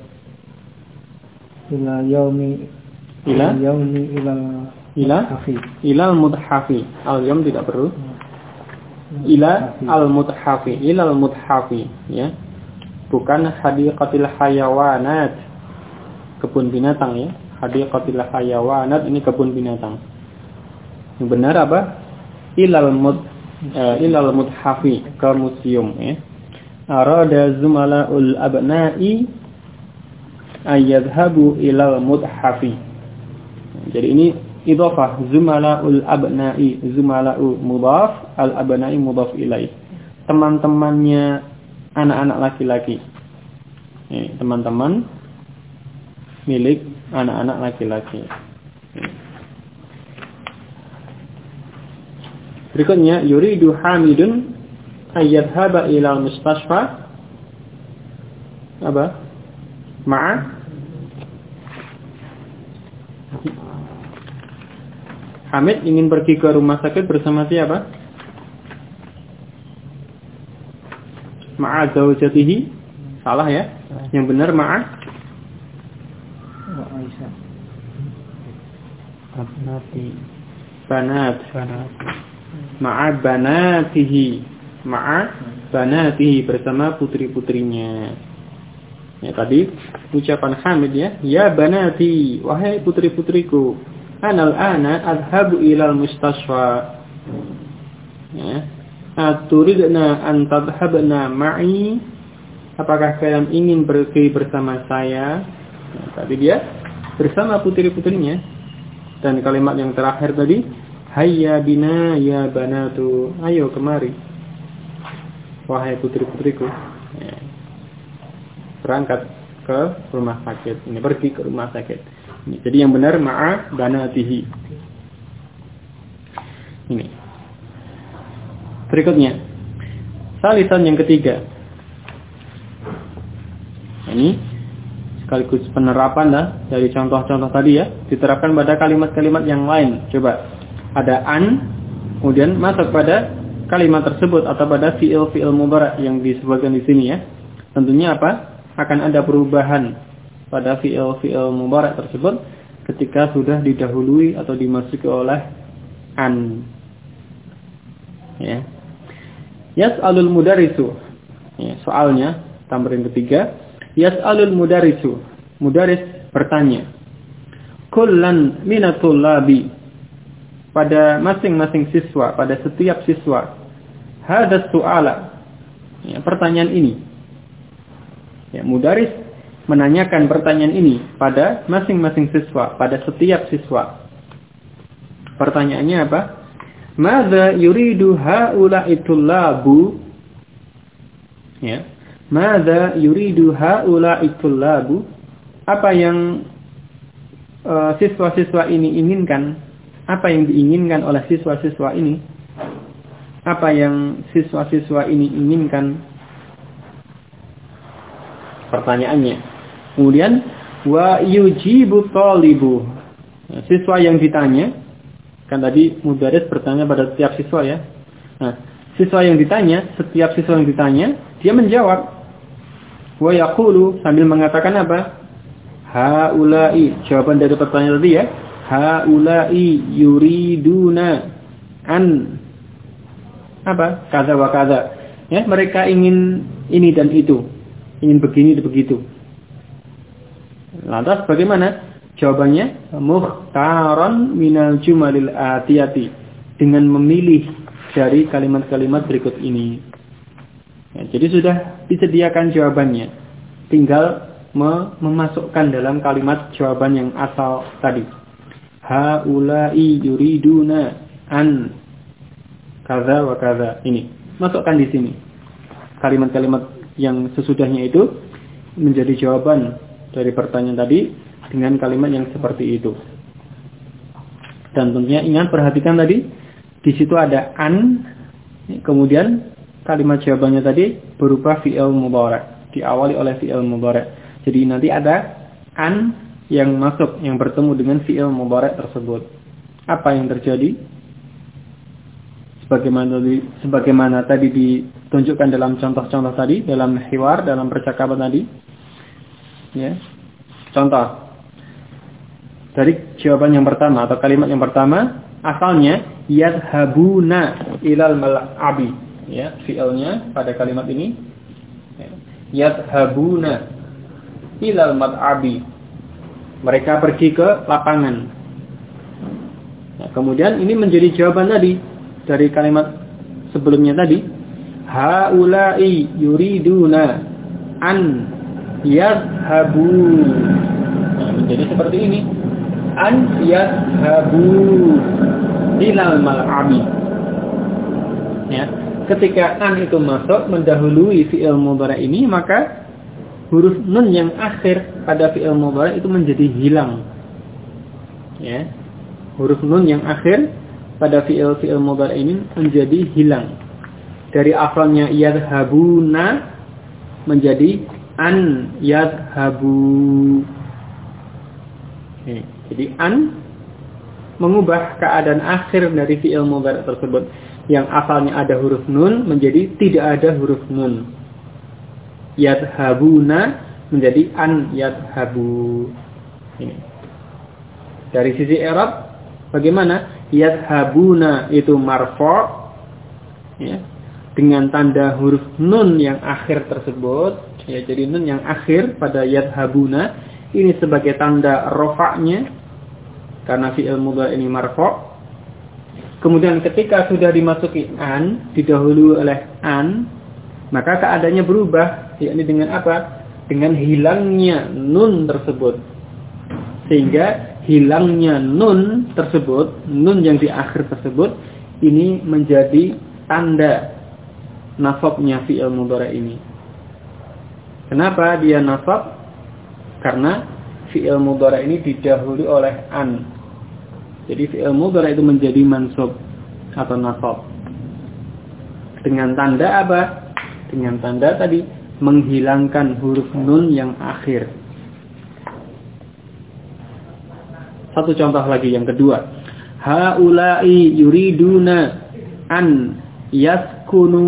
Speaker 1: al-mudhafi. Al-yawm tidak perlu. Ila al-mudhafi. Ila al-mudhafi ya. Bukan hadiqatil hayawanat. Kebun binatang ya. Hadiqatil hayawanat ini kebun binatang. Yang benar apa? Ilal mudhafi, ke museum ya. Arada zumala'ul abna'i ayyadhabu ilal mudhafi. Jadi ini idhofah, zumala'ul abna'i, zumala'u mudhaf, al-abna'i mudhaf ilaih. Teman-temannya anak-anak laki-laki. Ini teman-teman milik anak-anak laki-laki. Berikutnya, yuridu Hamidun ayyadhaba ilal mustashfa. Apa? Hamid ingin pergi ke rumah sakit bersama siapa? Ma'a zaujatihi. Salah ya. Yang benar ma'a banat. Ma'a banatihi. Ma'a banatihi, bersama putri-putrinya. Ya, tadi ucapan Hamid ya. Ya banati, wahai putri-putriku. Anal ana adhabu ilal mustashfa. Ya. Aturidna an tadhhabna ma'i. Apakah kalian ingin pergi bersama saya? Nah, tadi dia bersama putri-putrinya. Dan kalimat yang terakhir tadi, hayya bina ya banatu. Ayo kemari, wahai putri-putriku. Ya. Berangkat ke rumah sakit. Ini pergi ke rumah sakit. Jadi yang benar ma'a banatihi. Ini. Berikutnya, salisan yang ketiga. Ini sekaligus penerapan dari contoh-contoh tadi ya, diterapkan pada kalimat-kalimat yang lain. Coba, ada an, kemudian masuk pada kalimat tersebut atau pada fi'il mudhari' yang disebutkan di sini ya. Tentunya apa? Akan ada perubahan pada fi'il mudhari' tersebut ketika sudah didahului atau dimasuki oleh an. Ya. Yas'alul mudarrisu. Ya, soalnya tambahan ketiga, yas'alul mudarrisu. Mudarris bertanya. Kullan minatul labi. Pada masing-masing siswa, pada setiap siswa. Hadas su'ala. Ya, pertanyaan ini. Ya, mudarris menanyakan pertanyaan ini pada masing-masing siswa, pada setiap siswa. Pertanyaannya apa? Madza yuridu haula'i tullabu? Ya. Madza yuridu haula'i tullabu? Apa yang siswa-siswa ini inginkan? Apa yang diinginkan oleh siswa-siswa ini? Apa yang siswa-siswa ini inginkan? Pertanyaannya. Kemudian wa yujibu thalibu. Siswa yang ditanya, kan tadi mudarris bertanya pada setiap siswa ya. Nah, siswa yang ditanya, setiap siswa yang ditanya, dia menjawab. Wa yaqulu, sambil mengatakan apa? Haula'i, jawaban dari pertanyaan tadi ya. Haula'i yuriduna an apa? Kaza wa kaza. Ya, mereka ingin ini dan itu. Ingin begini dan begitu. Lantas bagaimana? Jawabannya mukhtaran minal jumalil atiyati, dengan memilih dari kalimat-kalimat berikut ini. Ya, jadi sudah disediakan jawabannya. Tinggal memasukkan dalam kalimat jawaban yang asal tadi. Haula'i yuriduna an kaza wa kaza. Ini masukkan di sini. Kalimat-kalimat yang sesudahnya itu menjadi jawaban dari pertanyaan tadi dengan kalimat yang seperti itu. Dan tentunya ingat, perhatikan tadi di situ ada an, kemudian kalimat jawabannya tadi berupa fi'il mudhari', diawali oleh fi'il mudhari'. Jadi nanti ada an yang masuk, yang bertemu dengan fi'il mudhari' tersebut. Apa yang terjadi? Sebagaimana tadi ditunjukkan dalam contoh-contoh tadi, dalam hiwar, dalam percakapan tadi. Ya. Contoh. Dari jawaban yang pertama atau kalimat yang pertama, asalnya yadhabuna ilal mal'abi. Ya, fi'ilnya pada kalimat ini yadhabuna ilal mal'abi. Mereka pergi ke lapangan. Nah, kemudian ini menjadi jawaban tadi dari kalimat sebelumnya tadi, haula'i yuriduna an yadhabu. Nah, menjadi seperti ini, an yadhabu ilal mal'abi. Ya, ketika an itu masuk mendahului fi'il mudhari' ini, maka huruf nun yang akhir pada fi'il mudhari' itu menjadi hilang. Ya, huruf nun yang akhir pada fi'il mudhari' ini menjadi hilang. Dari asalnya yadhabuna menjadi an yadhabu. Jadi an mengubah keadaan akhir dari fi'il mudhari' tersebut. Yang asalnya ada huruf nun menjadi tidak ada huruf nun. Yadhabuna menjadi an yadhabu. Ini. Dari sisi i'rab bagaimana? Yadhabuna itu marfu', ya, dengan tanda huruf nun yang akhir tersebut, ya, jadi nun yang akhir pada yadhabuna ini sebagai tanda rafa'nya karena fi'il mudhari' ini marfu'. Kemudian ketika sudah dimasuki an, didahului oleh an, maka keadaannya berubah, yakni dengan apa? Dengan hilangnya nun tersebut. Sehingga hilangnya nun tersebut, nun yang di akhir tersebut, ini menjadi tanda nasabnya fi'il mudhari' ini. Kenapa dia nasab? Karena fi'il mudhari' ini didahului oleh an. Jadi fi'il mudhari' itu menjadi mansub atau nasab. Dengan tanda apa? Dengan tanda tadi menghilangkan huruf nun yang akhir. Satu contoh lagi yang kedua. Haula'i yuriduna an yaskunu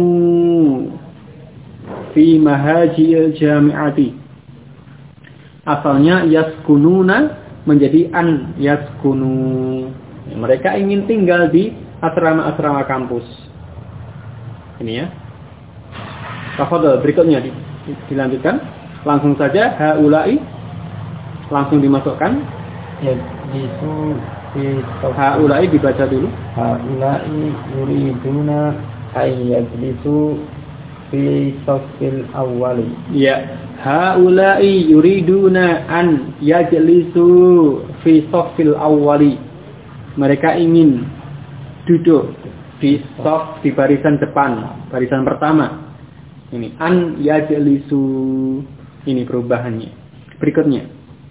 Speaker 1: fi mahajil jami'ati. Asalnya yaskununa menjadi an yaskunu. Mereka ingin tinggal di asrama-asrama kampus. Ini ya. Tafadhol, berikutnya dilanjutkan. Langsung saja haula'i langsung dimasukkan.
Speaker 3: Ya, itu
Speaker 1: Haula'i dibaca dulu.
Speaker 3: haula'i yuriduna ayyajlisu fi safil awwali.
Speaker 1: Ya, haula'i yuriduna an yajlisu fi saffil awwali. Mereka ingin duduk di saf, di barisan depan, barisan pertama. Ini an yajlisu, ini perubahannya. Berikutnya.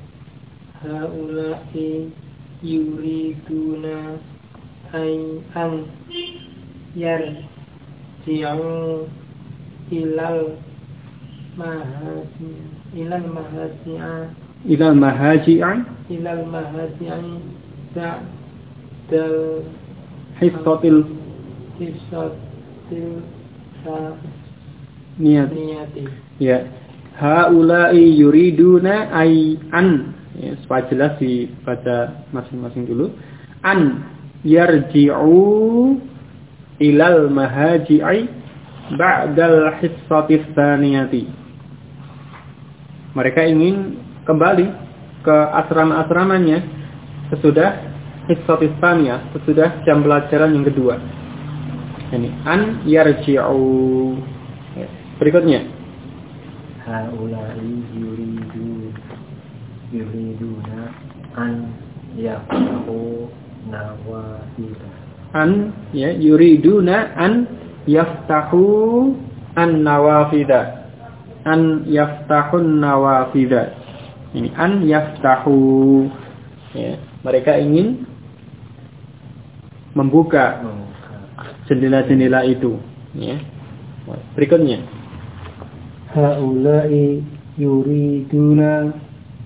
Speaker 2: Haula'i yuriduna an yarji'u ilal mahaji'a ba'dal
Speaker 1: Hissatil niyati. Ya. Haula'i yuriduna an, ya, supaya jelas dibaca masing-masing dulu. An yarji'u ilal mahaji'i ba'dal hissatis tsaniyati. Mereka ingin kembali ke asrama-asramanya sesudah hissatis tsaniyah, sesudah jam pelajaran yang kedua. Ini an yarji'u. Ya. Berikutnya.
Speaker 3: Haula'i yuriduna an yaftahu nawafida.
Speaker 1: An, ya, yuriduna an yaftahu an-nawafida. An yaftahun nawafida. Ini an yaftahu. Ya, mereka ingin membuka jendela-jendela itu. Ya. Berikutnya.
Speaker 3: Haula'i yuriduna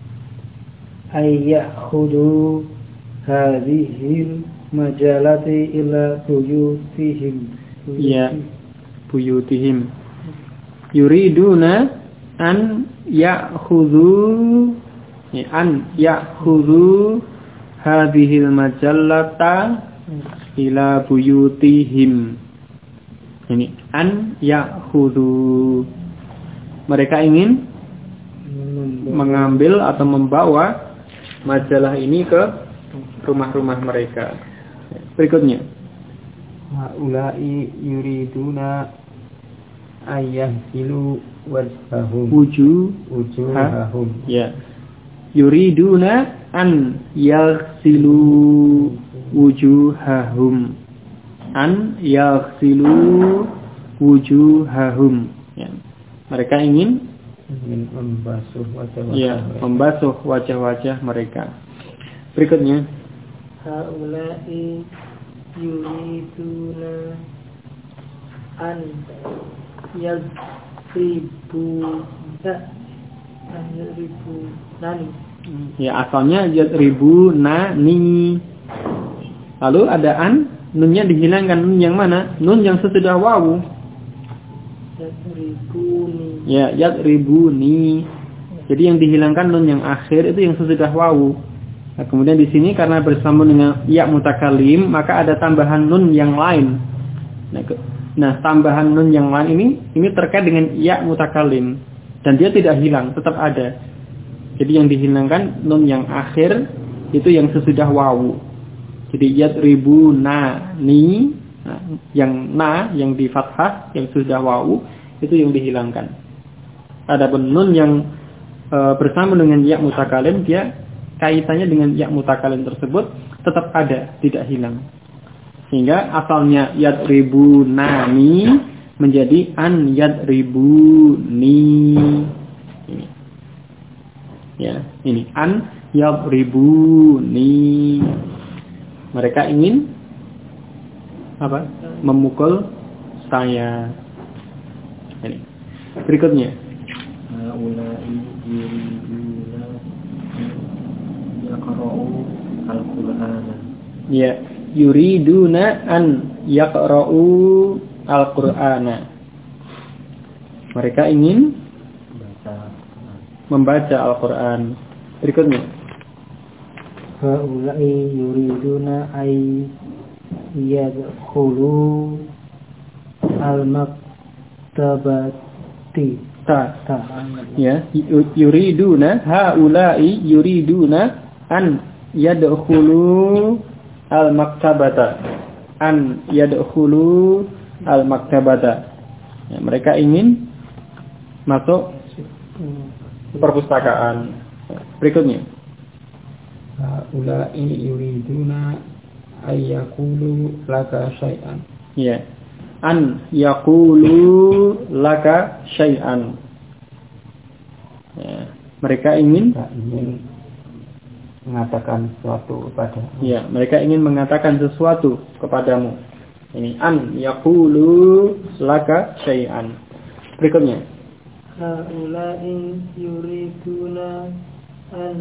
Speaker 3: ayyakhudhu hadhil majalati ila buyutihim.
Speaker 1: Ya, buyutihim. Yuriduna an ya'khudhu, ya, an ya'khudhu hadhil majallata ila buyutihim. Ini an ya'khudhu. Mereka ingin mengambil atau membawa majalah ini ke rumah-rumah mereka. Berikutnya.
Speaker 3: Haula'i yuriduna ayyahsilu wajhahum.
Speaker 1: Wujuhahum. Ya. Yuriduna an yaghsilu wujuhahum. An yaghsilu wujuhahum. Ya. Mereka ingin
Speaker 3: membasuh wajah-wajah.
Speaker 1: Ya, membasuh wajah-wajah mereka. Berikutnya.
Speaker 2: Haula'i yuriduna an yadribu nani.
Speaker 1: Ya, asalnya yadribu nani. Lalu ada an, nunnya dihilangkan. Nun yang mana? Nun yang sesudah wawu.
Speaker 2: Yadribuni.
Speaker 1: Ya, yadribuni. Jadi yang dihilangkan nun yang akhir itu yang sesudah wawu. Nah, kemudian di sini karena bersambung dengan ya mutakalim, maka ada tambahan nun yang lain. Nah, tambahan nun yang lain ini terkait dengan ya mutakalim dan dia tidak hilang, tetap ada. Jadi yang dihilangkan nun yang akhir itu yang sesudah wawu. Jadi yadribunani. Nah, yang di fathah yang sudah wawu itu yang dihilangkan. Adapun nun yang bersama dengan ya mutakalim, dia kaitannya dengan ya mutakalim tersebut tetap ada, tidak hilang. Sehingga asalnya yadribunani menjadi an yadribuni. Ini. Ya, ini an yadribuni. Mereka ingin apa? Memukul saya. Ini. Berikutnya.
Speaker 3: Haula'i yuriduna yaqra'u al-Qur'ana.
Speaker 1: Ya, yuriduna an yaqra'u al-Qur'ana. Mereka ingin membaca Al-Qur'an. Berikutnya.
Speaker 3: Haula'i yuriduna ay yadkhulu al-maktabati.
Speaker 1: Ya, yuriduna haula'i yuriduna an yadkhulu al-maktabata. An yadkhulu al-maktabata. Ya, mereka ingin masuk perpustakaan. Berikutnya.
Speaker 3: Haula'i yuriduna ayyaqulu laka syai'an.
Speaker 1: Ya. An yaqulu laka syai'an. Ya. Mereka ingin
Speaker 3: mengatakan sesuatu kepadamu.
Speaker 1: Ya, mereka ingin mengatakan sesuatu kepadamu. Ini an yaqulu laka syai'an. Berikutnya.
Speaker 2: Haula'i yuriduna an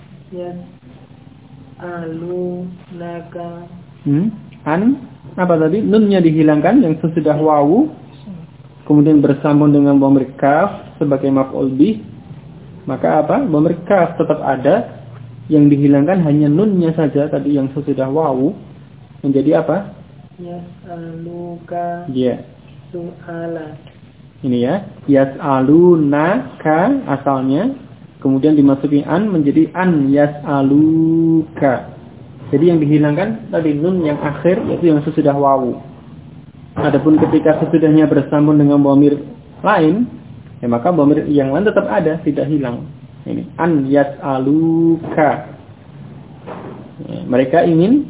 Speaker 2: yas'alunaka.
Speaker 1: An apa tadi? Nunnya dihilangkan yang sesudah wawu, kemudian bersambung dengan dhamir kaf sebagai maf'ul bih. Maka apa? Dhamir kaf tetap ada, yang dihilangkan hanya nunnya saja tadi yang sesudah wawu. Menjadi apa?
Speaker 2: Yas'aluka.
Speaker 1: Ya.
Speaker 2: Su'ala.
Speaker 1: Ini ya. Yas'alunaka asalnya, kemudian dimasuki an menjadi an yas'aluka. Jadi yang dihilangkan tadi nun yang akhir, yaitu yang sesudah wawu. Adapun ketika sesudahnya bersambung dengan dhamir lain, ya maka dhamir yang lain tetap ada, tidak hilang. Ini an yas'aluka. Ya, mereka ingin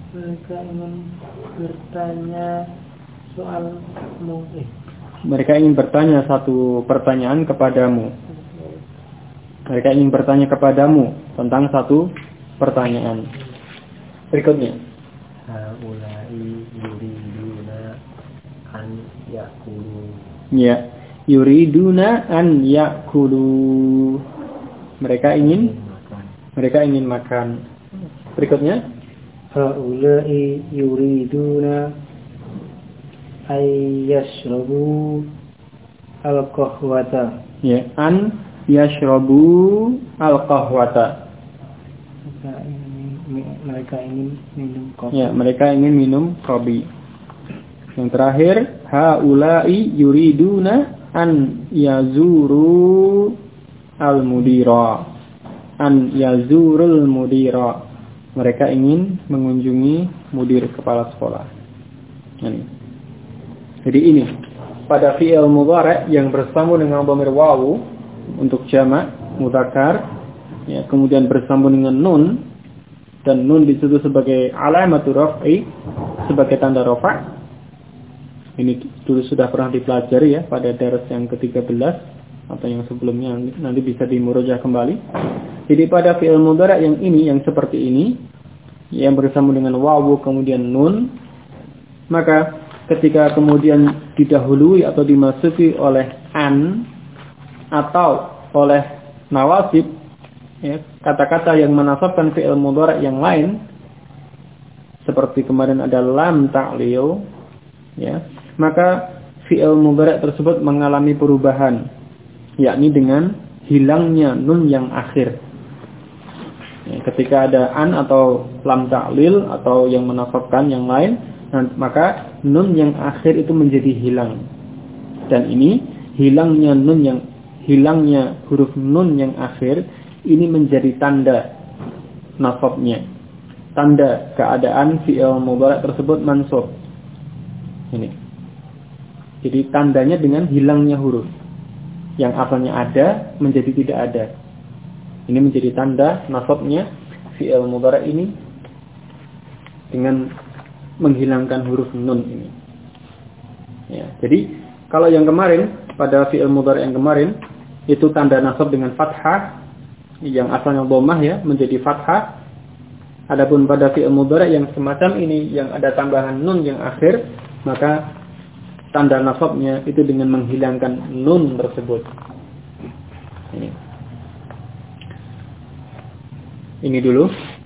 Speaker 2: bertanya soalmu.
Speaker 1: Mereka ingin bertanya satu pertanyaan kepadamu. Mereka ingin bertanya kepadamu tentang satu pertanyaan. Berikutnya.
Speaker 3: Haula'i yuriduna an ya'kulu.
Speaker 1: Ya, yuriduna an ya'kulu. Mereka ingin makan. Berikutnya.
Speaker 3: Haula'i yuriduna ay yashrabu al-qahwata.
Speaker 1: Ya, an yashrabu al-qahwata.
Speaker 3: Mereka ingin minum kopi.
Speaker 1: Ya, mereka ingin minum kopi. Yang terakhir, haula'i yuriduna an yazuru al-mudira. An yazurul mudira. Mereka ingin mengunjungi mudir kepala sekolah. Ini. Jadi ini pada fi'il mudhari' yang bersambung dengan dhamir wawu untuk jamak mudzakkar, ya, kemudian bersambung dengan nun, dan nun disebut sebagai alamatur raf'i, sebagai tanda rafa'. Ini dulu sudah pernah dipelajari ya pada dars yang ke-13 atau yang sebelumnya, nanti bisa dimurajaah kembali. Jadi pada fi'il mudhari' yang ini, yang seperti ini, yang bersambung dengan wawu kemudian nun, maka ketika kemudian didahului atau dimasuki oleh an atau oleh nawasib, ya, kata-kata yang menasabkan fi'il mudhari' yang lain, seperti kemarin ada lam ta'lil, ya, maka fi'il mudhari' tersebut mengalami perubahan, yakni dengan hilangnya nun yang akhir. Ya, ketika ada an atau lam ta'lil atau yang menasabkan yang lain, maka nun yang akhir itu menjadi hilang. Dan ini hilangnya huruf nun yang akhir ini menjadi tanda nasabnya, tanda keadaan fi'il mudhari' tersebut mansub. Ini. Jadi tandanya dengan hilangnya huruf yang asalnya ada menjadi tidak ada. Ini menjadi tanda nasabnya fi'il mudhari' ini dengan menghilangkan huruf nun ini. Ya, jadi kalau yang kemarin pada fi'il mudhari' yang kemarin itu tanda nasab dengan fathah, yang asalnya dhammah ya menjadi fathah. Adapun pada fi'il mudhari' yang semacam ini yang ada tambahan nun yang akhir, maka tanda nasabnya itu dengan menghilangkan nun tersebut. Ini dulu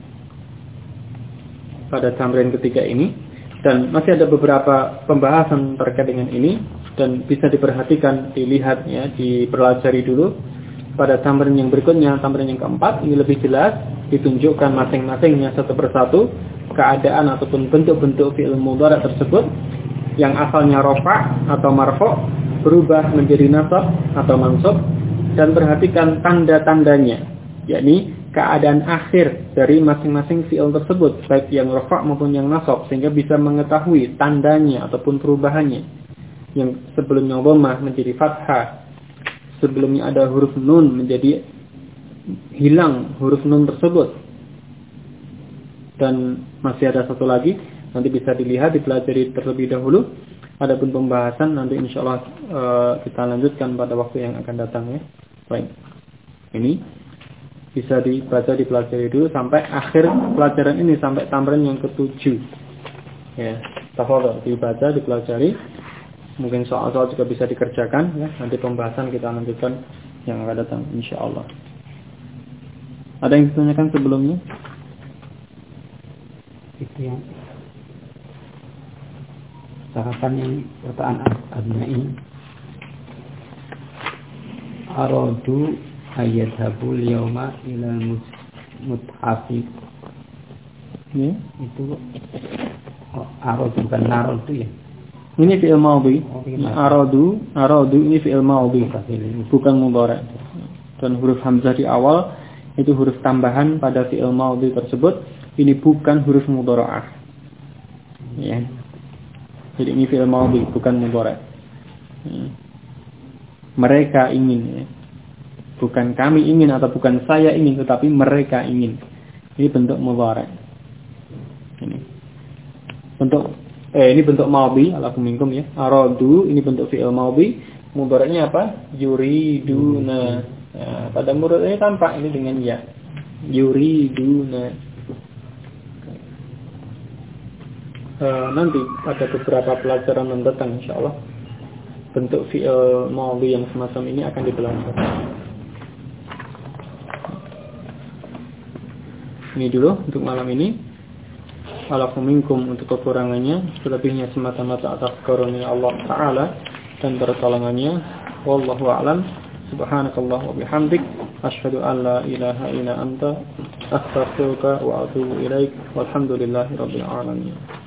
Speaker 1: pada tamrin ketiga ini, dan masih ada beberapa pembahasan terkait dengan ini dan bisa diperhatikan, dilihat ya, dipelajari dulu. Pada tamrin yang berikutnya, tamrin yang keempat, ini lebih jelas ditunjukkan masing-masingnya satu persatu keadaan ataupun bentuk-bentuk fi'il mudhari' tersebut yang asalnya rafa' atau marfu' berubah menjadi nasab atau mansub, dan perhatikan tanda-tandanya, yakni keadaan akhir dari masing-masing fi'il tersebut, baik yang rafa' maupun yang nasab, sehingga bisa mengetahui tandanya ataupun perubahannya. Yang sebelumnya dhammah menjadi fathah, sebelumnya ada huruf nun menjadi hilang huruf nun tersebut. Dan masih ada satu lagi, nanti bisa dilihat, dipelajari terlebih dahulu. Adapun pembahasan nanti insyaallah kita lanjutkan pada waktu yang akan datang ya. Baik. Ini bisa dibaca, dipelajari dulu sampai akhir pelajaran ini, sampai tamrin yang ke-7. Ya, tafadhol dibaca, dipelajari. Mungkin soal-soal juga bisa dikerjakan ya. Nanti pembahasan kita lanjutkan yang akan datang insyaallah. Ada yang ditanyakan sebelumnya?
Speaker 3: Itu yang tahapan yang pertanyaan abnai aradu ayadhabul yauma ilal muthafi.
Speaker 1: Ya,
Speaker 3: Itu aradu bukan naradu ya.
Speaker 1: ini fi'il madhi. Aradu ini fi'il madhi, bukan mudhari'. Dan huruf hamzah di awal itu huruf tambahan pada fi'il madhi tersebut. Ini bukan huruf mudhara'ah. Ya. Jadi ini fi'il madhi, bukan mudhari'. Mereka ingin ya. Bukan kami ingin atau bukan saya ingin, tetapi mereka ingin. Ini bentuk mudhari'. Ini bentuk madhi, alakum minkum ya. Aradu ini bentuk fi'il madhi, mudhari'nya apa? Yuriduna. Nah, pada mudhari' ini tampak ini dengan ya. Yuriduna. Nanti ada beberapa pelajaran mendatang insyaallah bentuk fi'il madhi yang semacam ini akan dipelajari. Ini dulu untuk malam ini. Alakum minkum untuk kekurangannya, selebihnya semata-mata atas karunia Allah Ta'ala dan pertolongannya. Wallahu a'lam. Subhanakallah wa bihamdik, asyhadu an la ilaha illa anta, astaghfiruka wa atubu ilaik. Walhamdulillahirabbil alamin.